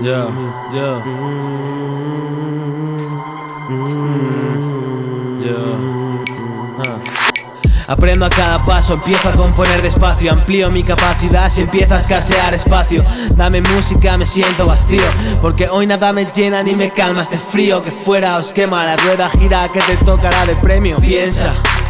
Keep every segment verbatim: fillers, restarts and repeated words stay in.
Yeah, yeah. Yeah. Ah. Aprendo a cada paso, empiezo a componer despacio. Amplío mi capacidad si empieza a escasear espacio. Dame música, me siento vacío, porque hoy nada me llena ni me calma este frío. Que fuera os quema, la rueda gira que te tocará de premio. Piensa,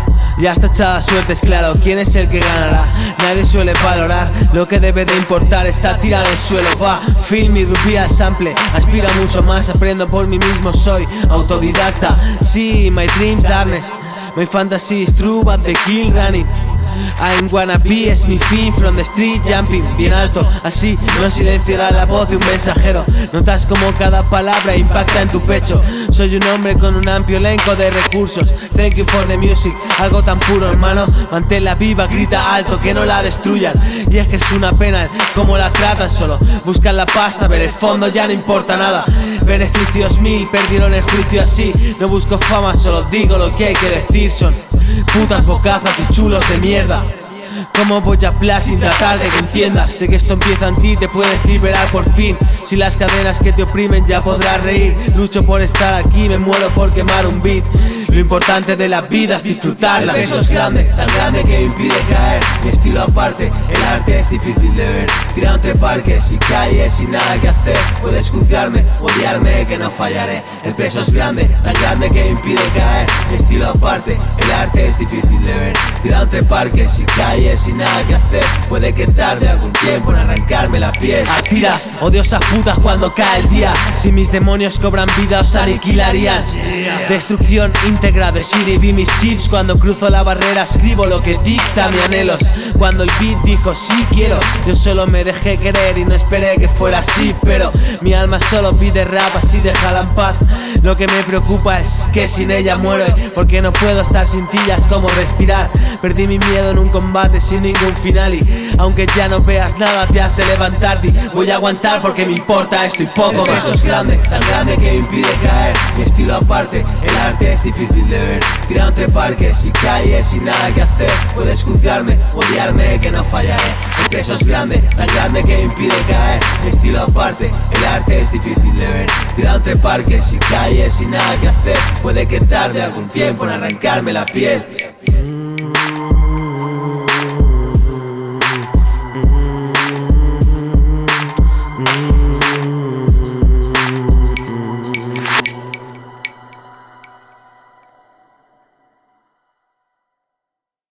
ya está echada suerte, es claro, ¿quién es el que ganará? Nadie suele valorar, lo que debe de importar está tirado al suelo. Va, film y rupí al sample, aspiro a mucho más. Aprendo por mí mismo, soy autodidacta. Sí, my dreams darkness, my fantasy is true but the kill running. I'm wanna be, es mi fin, from the street jumping bien alto, así no silenciará la voz de un mensajero. Notas como cada palabra impacta en tu pecho. Soy un hombre con un amplio elenco de recursos. Thank you for the music, algo tan puro, hermano. Manténla viva, grita alto, que no la destruyan. Y es que es una pena cómo la tratan, solo buscan la pasta, pero el fondo ya no importa nada. Beneficios mil, perdieron el juicio así. No busco fama, solo digo lo que hay que decir. Son putas bocazas y chulos de mierda. ¿Cómo voy a hablar sin tratar de que entiendas? De que esto empieza en ti, te puedes liberar por fin. Si las cadenas que te oprimen ya podrás reír. Lucho por estar aquí, me muero por quemar un beat. Lo importante de la vida es disfrutarla. El peso es grande, tan grande que impide caer. Mi estilo aparte, el arte es difícil de ver. Tirado entre parques y calles sin nada que hacer. Puedes juzgarme, odiarme, que no fallaré. El peso es grande, tan grande que impide caer. Mi estilo aparte, el arte es difícil de ver. Tirado entre parques y calles sin nada que hacer. Puede que tarde algún tiempo en arrancarme la piel. A tiras, odiosas putas cuando cae el día. Si mis demonios cobran vida os aniquilarían. Destrucción íntegra de Siri, vi mis chips. Cuando cruzo la barrera escribo lo que dicta mis anhelos. Cuando el beat dijo sí quiero, yo solo me dejé querer y no esperé que fuera así. Pero mi alma solo pide rap, así déjala en paz. Lo que me preocupa es que sin ella muero, porque no puedo estar sin ti, ya es como respirar. Perdí mi miedo en un combate sin ningún final, y aunque ya no veas nada te has de levantarte. Y voy a aguantar porque me importa esto y poco más. El peso es grande, tan grande que impide caer. Mi estilo aparte, el arte es difícil de ver. Tirado entre parques y calles sin nada que hacer. Puedes juzgarme, odiarme, que no fallaré. El peso es grande, tan grande que impide caer. Mi estilo aparte, el arte es difícil de ver. Tirado entre parques y calles sin nada que hacer. Puede que tarde algún tiempo en arrancarme la piel.